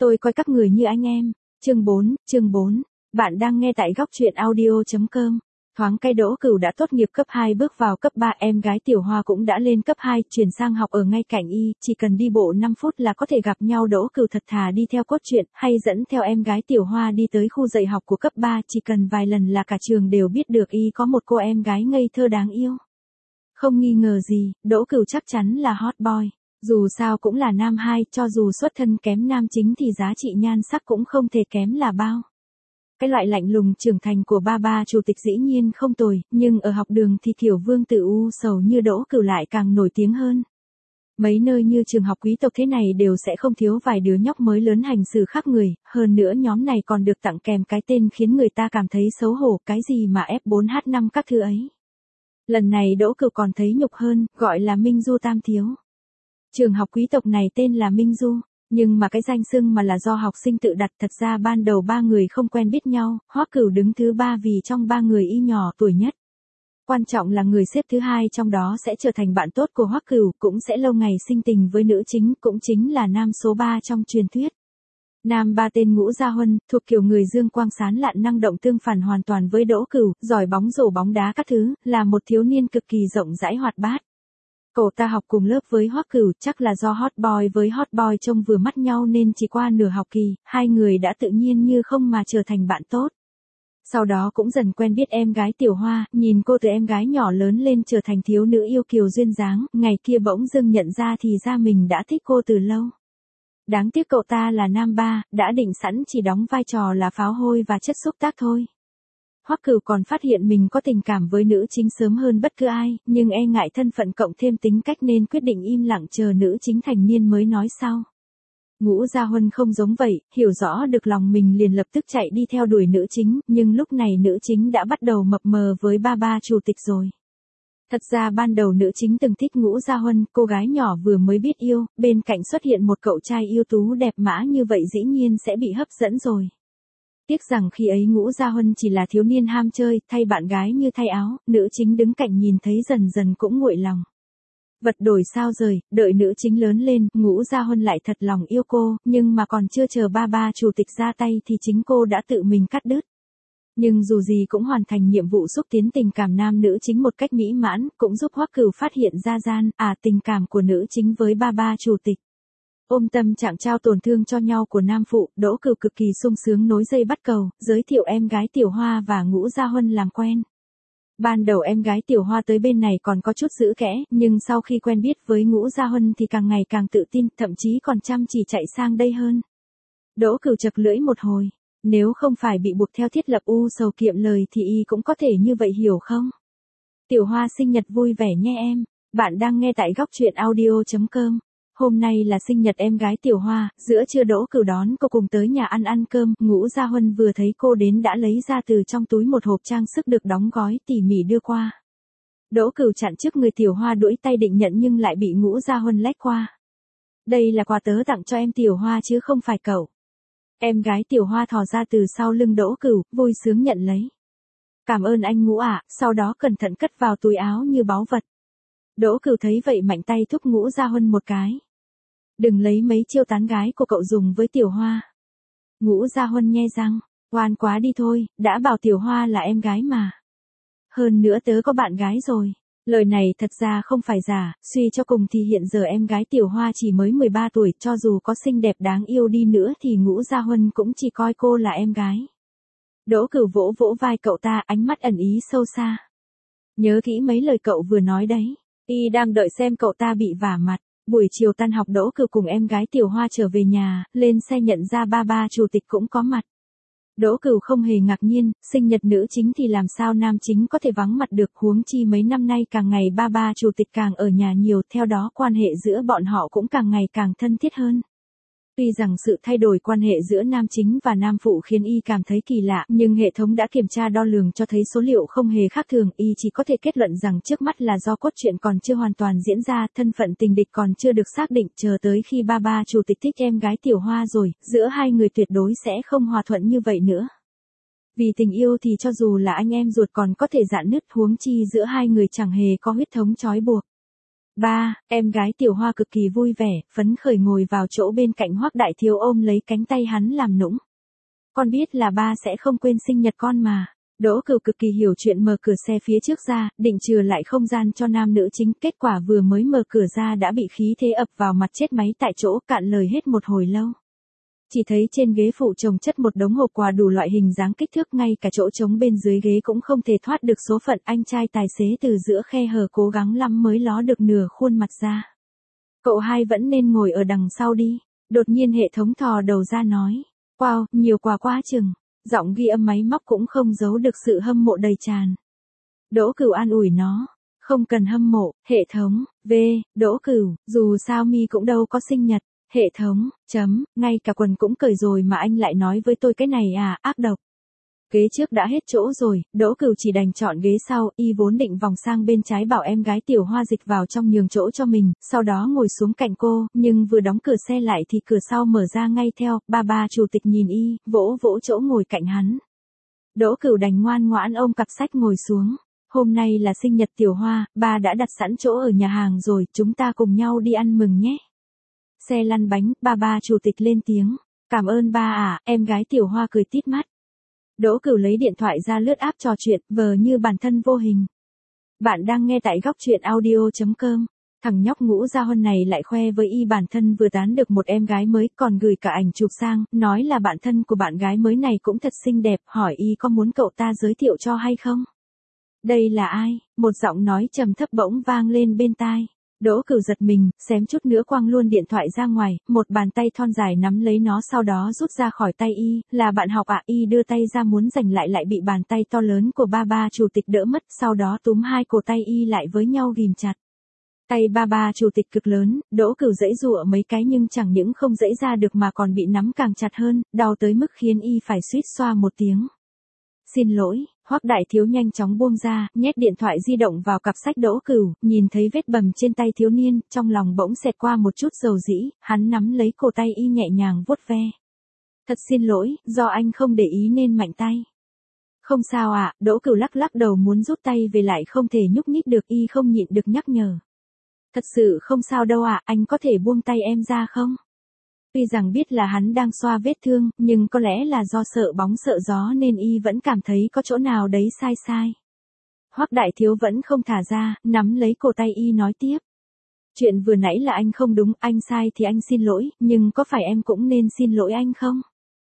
Tôi coi các người như anh em. Chương 4. Bạn đang nghe tại góc truyện audio.com. Thoáng cái Đỗ Cửu đã tốt nghiệp cấp 2 bước vào cấp 3, em gái Tiểu Hoa cũng đã lên cấp 2, chuyển sang học ở ngay cạnh y, chỉ cần đi bộ 5 phút là có thể gặp nhau. Đỗ Cửu thật thà đi theo cốt truyện, hay dẫn theo em gái Tiểu Hoa đi tới khu dạy học của cấp 3, chỉ cần vài lần là cả trường đều biết được y có một cô em gái ngây thơ đáng yêu. Không nghi ngờ gì, Đỗ Cửu chắc chắn là hot boy. Dù sao cũng là nam hai, cho dù xuất thân kém nam chính thì giá trị nhan sắc cũng không thể kém là bao. Cái loại lạnh lùng trưởng thành của ba chủ tịch dĩ nhiên không tồi, nhưng ở học đường thì kiểu vương tử u sầu như Đỗ Cửu lại càng nổi tiếng hơn. Mấy nơi như trường học quý tộc thế này đều sẽ không thiếu vài đứa nhóc mới lớn hành xử khác người, hơn nữa nhóm này còn được tặng kèm cái tên khiến người ta cảm thấy xấu hổ, cái gì mà F4H5 các thứ ấy. Lần này Đỗ Cửu còn thấy nhục hơn, gọi là Minh Du Tam Thiếu. Trường học quý tộc này tên là Minh Du, nhưng mà cái danh xưng mà là do học sinh tự đặt. Thật ra ban đầu ba người không quen biết nhau, Hoắc Cửu đứng thứ 3 vì trong ba người y nhỏ tuổi nhất. Quan trọng là người xếp thứ 2 trong đó sẽ trở thành bạn tốt của Hoắc Cửu, cũng sẽ lâu ngày sinh tình với nữ chính, cũng chính là nam số 3 trong truyền thuyết. Nam 3 tên Ngũ Gia Huân, thuộc kiểu người dương quang sáng lạn năng động, tương phản hoàn toàn với Đỗ Cửu, giỏi bóng rổ bóng đá các thứ, là một thiếu niên cực kỳ rộng rãi hoạt bát. Cậu ta học cùng lớp với Hoắc Cửu, chắc là do hot boy với hot boy trông vừa mắt nhau nên chỉ qua nửa học kỳ, hai người đã tự nhiên như không mà trở thành bạn tốt. Sau đó cũng dần quen biết em gái Tiểu Hoa, nhìn cô từ em gái nhỏ lớn lên trở thành thiếu nữ yêu kiều duyên dáng, ngày kia bỗng dưng nhận ra thì ra mình đã thích cô từ lâu. Đáng tiếc cậu ta là nam 3, đã định sẵn chỉ đóng vai trò là pháo hôi và chất xúc tác thôi. Hoắc Cửu còn phát hiện mình có tình cảm với nữ chính sớm hơn bất cứ ai, nhưng e ngại thân phận cộng thêm tính cách nên quyết định im lặng chờ nữ chính thành niên mới nói sau. Ngũ Gia Huân không giống vậy, hiểu rõ được lòng mình liền lập tức chạy đi theo đuổi nữ chính, nhưng lúc này nữ chính đã bắt đầu mập mờ với ba chủ tịch rồi. Thật ra ban đầu nữ chính từng thích Ngũ Gia Huân, cô gái nhỏ vừa mới biết yêu, bên cạnh xuất hiện một cậu trai yêu tú đẹp mã như vậy dĩ nhiên sẽ bị hấp dẫn rồi. Tiếc rằng khi ấy Ngũ Gia Huân chỉ là thiếu niên ham chơi, thay bạn gái như thay áo, nữ chính đứng cạnh nhìn thấy dần dần cũng nguội lòng. Vật đổi sao rời, đợi nữ chính lớn lên, Ngũ Gia Huân lại thật lòng yêu cô, nhưng mà còn chưa chờ ba chủ tịch ra tay thì chính cô đã tự mình cắt đứt. Nhưng dù gì cũng hoàn thành nhiệm vụ xúc tiến tình cảm nam nữ chính một cách mỹ mãn, cũng giúp Hoắc Cửu phát hiện ra tình cảm của nữ chính với ba chủ tịch. Ôm tâm trạng trao tổn thương cho nhau của nam phụ, Đỗ Cửu cực kỳ sung sướng nối dây bắt cầu, giới thiệu em gái Tiểu Hoa và Ngũ Gia Huân làm quen. Ban đầu em gái Tiểu Hoa tới bên này còn có chút giữ kẽ, nhưng sau khi quen biết với Ngũ Gia Huân thì càng ngày càng tự tin, thậm chí còn chăm chỉ chạy sang đây hơn. Đỗ Cửu chật lưỡi một hồi, nếu không phải bị buộc theo thiết lập u sầu kiệm lời thì y cũng có thể như vậy hiểu không? Tiểu Hoa sinh nhật vui vẻ nhé em, bạn đang nghe tại góc truyện audio.com. Hôm nay là sinh nhật em gái Tiểu Hoa, giữa trưa Đỗ Cửu đón cô cùng tới nhà ăn cơm, Ngũ Gia Huân vừa thấy cô đến đã lấy ra từ trong túi một hộp trang sức được đóng gói tỉ mỉ đưa qua. Đỗ Cửu chặn trước người Tiểu Hoa duỗi tay định nhận nhưng lại bị Ngũ Gia Huân lách qua. Đây là quà tớ tặng cho em Tiểu Hoa chứ không phải cậu. Em gái Tiểu Hoa thò ra từ sau lưng Đỗ Cửu, vui sướng nhận lấy. Cảm ơn anh Ngũ ạ, sau đó cẩn thận cất vào túi áo như báu vật. Đỗ Cửu thấy vậy mạnh tay thúc Ngũ Gia Huân một cái. Đừng lấy mấy chiêu tán gái của cậu dùng với Tiểu Hoa. Ngũ Gia Huân nhe răng, ngoan quá đi thôi, đã bảo Tiểu Hoa là em gái mà. Hơn nữa tớ có bạn gái rồi. Lời này thật ra không phải giả, suy cho cùng thì hiện giờ em gái Tiểu Hoa chỉ mới 13 tuổi, cho dù có xinh đẹp đáng yêu đi nữa thì Ngũ Gia Huân cũng chỉ coi cô là em gái. Đỗ Cửu vỗ vỗ vai cậu ta, ánh mắt ẩn ý sâu xa. Nhớ kỹ mấy lời cậu vừa nói đấy. Y đang đợi xem cậu ta bị vả mặt. Buổi chiều tan học Đỗ Cửu cùng em gái Tiểu Hoa trở về nhà, lên xe nhận ra ba chủ tịch cũng có mặt. Đỗ Cửu không hề ngạc nhiên, sinh nhật nữ chính thì làm sao nam chính có thể vắng mặt được, huống chi mấy năm nay càng ngày ba chủ tịch càng ở nhà nhiều, theo đó quan hệ giữa bọn họ cũng càng ngày càng thân thiết hơn. Tuy rằng sự thay đổi quan hệ giữa nam chính và nam phụ khiến y cảm thấy kỳ lạ, nhưng hệ thống đã kiểm tra đo lường cho thấy số liệu không hề khác thường, y chỉ có thể kết luận rằng trước mắt là do cốt truyện còn chưa hoàn toàn diễn ra, thân phận tình địch còn chưa được xác định, chờ tới khi ba chủ tịch thích em gái Tiểu Hoa rồi, giữa hai người tuyệt đối sẽ không hòa thuận như vậy nữa. Vì tình yêu thì cho dù là anh em ruột còn có thể rạn nứt, huống chi giữa hai người chẳng hề có huyết thống trói buộc. Ba, em gái Tiểu Hoa cực kỳ vui vẻ, phấn khởi ngồi vào chỗ bên cạnh Hoắc Đại Thiếu ôm lấy cánh tay hắn làm nũng. Con biết là ba sẽ không quên sinh nhật con mà. Đỗ Cửu cực kỳ hiểu chuyện, mở cửa xe phía trước ra, định chừa lại không gian cho nam nữ chính, kết quả vừa mới mở cửa ra đã bị khí thế ập vào mặt, chết máy tại chỗ, cạn lời hết một hồi lâu. Chỉ thấy trên ghế phụ chồng chất một đống hộp quà đủ loại hình dáng kích thước, ngay cả chỗ trống bên dưới ghế cũng không thể thoát được số phận. Anh trai tài xế từ giữa khe hở cố gắng lắm mới ló được nửa khuôn mặt ra. Cậu hai vẫn nên ngồi ở đằng sau đi. Đột nhiên hệ thống thò đầu ra nói. Wow, nhiều quà quá chừng. Giọng ghi âm máy móc cũng không giấu được sự hâm mộ đầy tràn. Đỗ Cửu an ủi nó. Không cần hâm mộ, hệ thống. Đỗ Cửu, dù sao mi cũng đâu có sinh nhật. Hệ thống, ngay cả quần cũng cởi rồi mà anh lại nói với tôi cái này à, ác độc. Ghế trước đã hết chỗ rồi, Đỗ Cửu chỉ đành chọn ghế sau, y vốn định vòng sang bên trái bảo em gái Tiểu Hoa dịch vào trong nhường chỗ cho mình, sau đó ngồi xuống cạnh cô, nhưng vừa đóng cửa xe lại thì cửa sau mở ra ngay theo, ba chủ tịch nhìn y, vỗ vỗ chỗ ngồi cạnh hắn. Đỗ Cửu đành ngoan ngoãn ôm cặp sách ngồi xuống. Hôm nay là sinh nhật Tiểu Hoa, ba đã đặt sẵn chỗ ở nhà hàng rồi, chúng ta cùng nhau đi ăn mừng nhé. Xe lăn bánh, ba chủ tịch lên tiếng. Cảm ơn ba à, em gái Tiểu Hoa cười tít mắt. Đỗ Cửu lấy điện thoại ra lướt app trò chuyện, vờ như bản thân vô hình. Bạn đang nghe tại góc truyện audio.com. Thằng nhóc Ngũ Gia Huân này lại khoe với y bản thân vừa tán được một em gái mới, còn gửi cả ảnh chụp sang, nói là bạn thân của bạn gái mới này cũng thật xinh đẹp, hỏi y có muốn cậu ta giới thiệu cho hay không. Đây là ai? Một giọng nói trầm thấp bỗng vang lên bên tai. Đỗ Cửu giật mình, xém chút nữa quăng luôn điện thoại ra ngoài, một bàn tay thon dài nắm lấy nó sau đó rút ra khỏi tay y, là bạn học ạ. Y đưa tay ra muốn giành lại bị bàn tay to lớn của ba chủ tịch đỡ mất, sau đó túm hai cổ tay y lại với nhau ghìm chặt. Tay ba chủ tịch cực lớn, Đỗ Cửu giãy giụa mấy cái nhưng chẳng những không giãy ra được mà còn bị nắm càng chặt hơn, đau tới mức khiến y phải suýt xoa một tiếng. Xin lỗi. Hoắc Đại Thiếu nhanh chóng buông ra, nhét điện thoại di động vào cặp sách Đỗ Cửu, nhìn thấy vết bầm trên tay thiếu niên, trong lòng bỗng xẹt qua một chút dầu dĩ, hắn nắm lấy cổ tay y nhẹ nhàng vuốt ve. Thật xin lỗi, do anh không để ý nên mạnh tay. Không sao ạ, Đỗ Cửu lắc đầu muốn rút tay về lại không thể nhúc nhích được, y không nhịn được nhắc nhở. Thật sự không sao đâu ạ, anh có thể buông tay em ra không? Tuy rằng biết là hắn đang xoa vết thương, nhưng có lẽ là do sợ bóng sợ gió nên y vẫn cảm thấy có chỗ nào đấy sai. Hoắc Đại Thiếu vẫn không thả ra, nắm lấy cổ tay y nói tiếp. Chuyện vừa nãy là anh không đúng, anh sai thì anh xin lỗi, nhưng có phải em cũng nên xin lỗi anh không?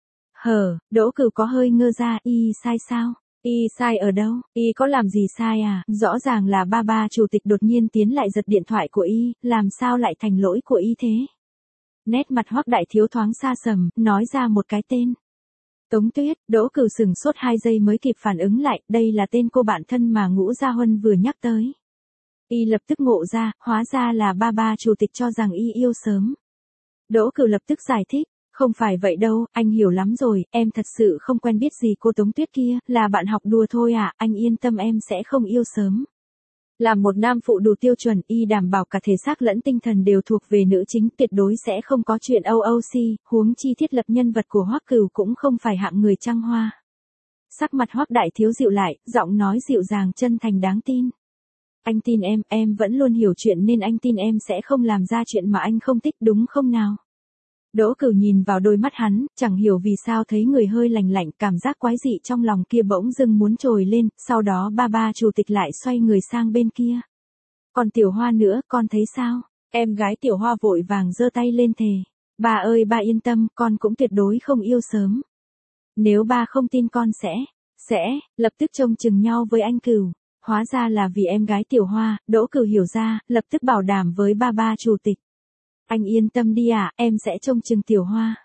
Đỗ Cửu có hơi ngơ ra, y sai sao? Y sai ở đâu? Y có làm gì sai à? Rõ ràng là ba chủ tịch đột nhiên tiến lại giật điện thoại của y, làm sao lại thành lỗi của y thế? Nét mặt Hoắc Đại Thiếu thoáng xa sầm, nói ra một cái tên. Tống Tuyết. Đỗ Cửu sừng sốt 2 giây mới kịp phản ứng lại, đây là tên cô bạn thân mà Ngũ Gia Huân vừa nhắc tới. Y lập tức ngộ ra, hóa ra là ba chủ tịch cho rằng y yêu sớm. Đỗ Cửu lập tức giải thích, không phải vậy đâu, anh hiểu lắm rồi, em thật sự không quen biết gì cô Tống Tuyết kia, là bạn học đùa thôi à, anh yên tâm em sẽ không yêu sớm. Là một nam phụ đủ tiêu chuẩn, y đảm bảo cả thể xác lẫn tinh thần đều thuộc về nữ chính, tuyệt đối sẽ không có chuyện OOC, huống chi thiết lập nhân vật của Hoắc Cửu cũng không phải hạng người trăng hoa. Sắc mặt Hoắc Đại Thiếu dịu lại, giọng nói dịu dàng chân thành đáng tin. Anh tin em vẫn luôn hiểu chuyện nên anh tin em sẽ không làm ra chuyện mà anh không thích đúng không nào? Đỗ Cửu nhìn vào đôi mắt hắn, chẳng hiểu vì sao thấy người hơi lạnh lạnh, cảm giác quái dị trong lòng kia bỗng dưng muốn trồi lên, sau đó ba chủ tịch lại xoay người sang bên kia. Còn Tiểu Hoa nữa, con thấy sao? Em gái Tiểu Hoa vội vàng giơ tay lên thề. Ba ơi ba yên tâm, con cũng tuyệt đối không yêu sớm. Nếu ba không tin con sẽ, lập tức trông chừng nhau với anh Cửu. Hóa ra là vì em gái Tiểu Hoa, Đỗ Cửu hiểu ra, lập tức bảo đảm với ba chủ tịch. Anh yên tâm đi ạ, em sẽ trông chừng Tiểu Hoa.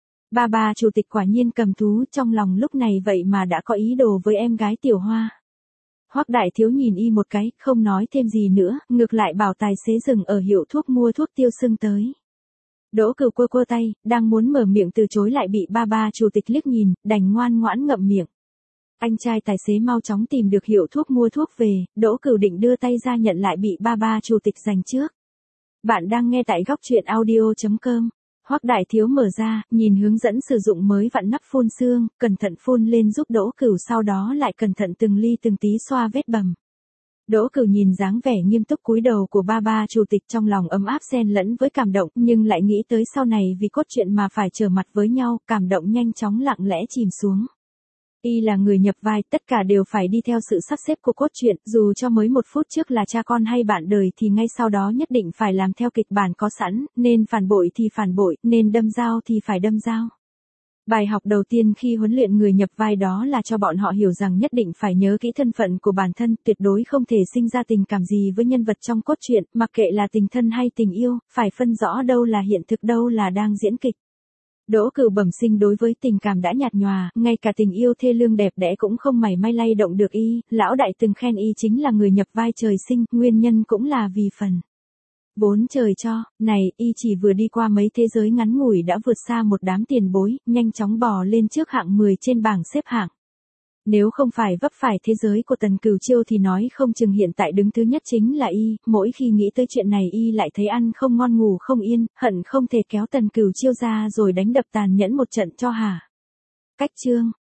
Ba chủ tịch quả nhiên cầm thú, trong lòng lúc này vậy mà đã có ý đồ với em gái Tiểu Hoa. Hoắc Đại Thiếu nhìn y một cái, không nói thêm gì nữa, ngược lại bảo tài xế dừng ở hiệu thuốc mua thuốc tiêu sưng tới. Đỗ Cửu quơ tay, đang muốn mở miệng từ chối lại bị ba chủ tịch liếc nhìn, đành ngoan ngoãn ngậm miệng. Anh trai tài xế mau chóng tìm được hiệu thuốc mua thuốc về, Đỗ Cửu định đưa tay ra nhận lại bị ba chủ tịch giành trước. Bạn đang nghe tại góc truyện audio.com. Hoắc Đại Thiếu mở ra, nhìn hướng dẫn sử dụng mới vặn nắp phun sương, cẩn thận phun lên giúp Đỗ Cửu, sau đó lại cẩn thận từng ly từng tí xoa vết bầm. Đỗ Cửu nhìn dáng vẻ nghiêm túc cúi đầu của ba chủ tịch trong lòng ấm áp xen lẫn với cảm động, nhưng lại nghĩ tới sau này vì cốt truyện mà phải trở mặt với nhau, cảm động nhanh chóng lặng lẽ chìm xuống. Y là người nhập vai, tất cả đều phải đi theo sự sắp xếp của cốt truyện, dù cho mới một phút trước là cha con hay bạn đời thì ngay sau đó nhất định phải làm theo kịch bản có sẵn, nên phản bội thì phản bội, nên đâm dao thì phải đâm dao. Bài học đầu tiên khi huấn luyện người nhập vai đó là cho bọn họ hiểu rằng nhất định phải nhớ kỹ thân phận của bản thân, tuyệt đối không thể sinh ra tình cảm gì với nhân vật trong cốt truyện, mặc kệ là tình thân hay tình yêu, phải phân rõ đâu là hiện thực đâu là đang diễn kịch. Đỗ Cửu bẩm sinh đối với tình cảm đã nhạt nhòa, ngay cả tình yêu thê lương đẹp đẽ cũng không mảy may lay động được y, lão đại từng khen y chính là người nhập vai trời sinh, nguyên nhân cũng là vì phần vốn trời cho, này, y chỉ vừa đi qua mấy thế giới ngắn ngủi đã vượt xa một đám tiền bối, nhanh chóng bò lên trước hạng 10 trên bảng xếp hạng. Nếu không phải vấp phải thế giới của Tần Cửu Chiêu thì nói không chừng hiện tại đứng thứ nhất chính là y, mỗi khi nghĩ tới chuyện này y lại thấy ăn không ngon ngủ không yên, hận không thể kéo Tần Cửu Chiêu ra rồi đánh đập tàn nhẫn một trận cho hả. Cách chương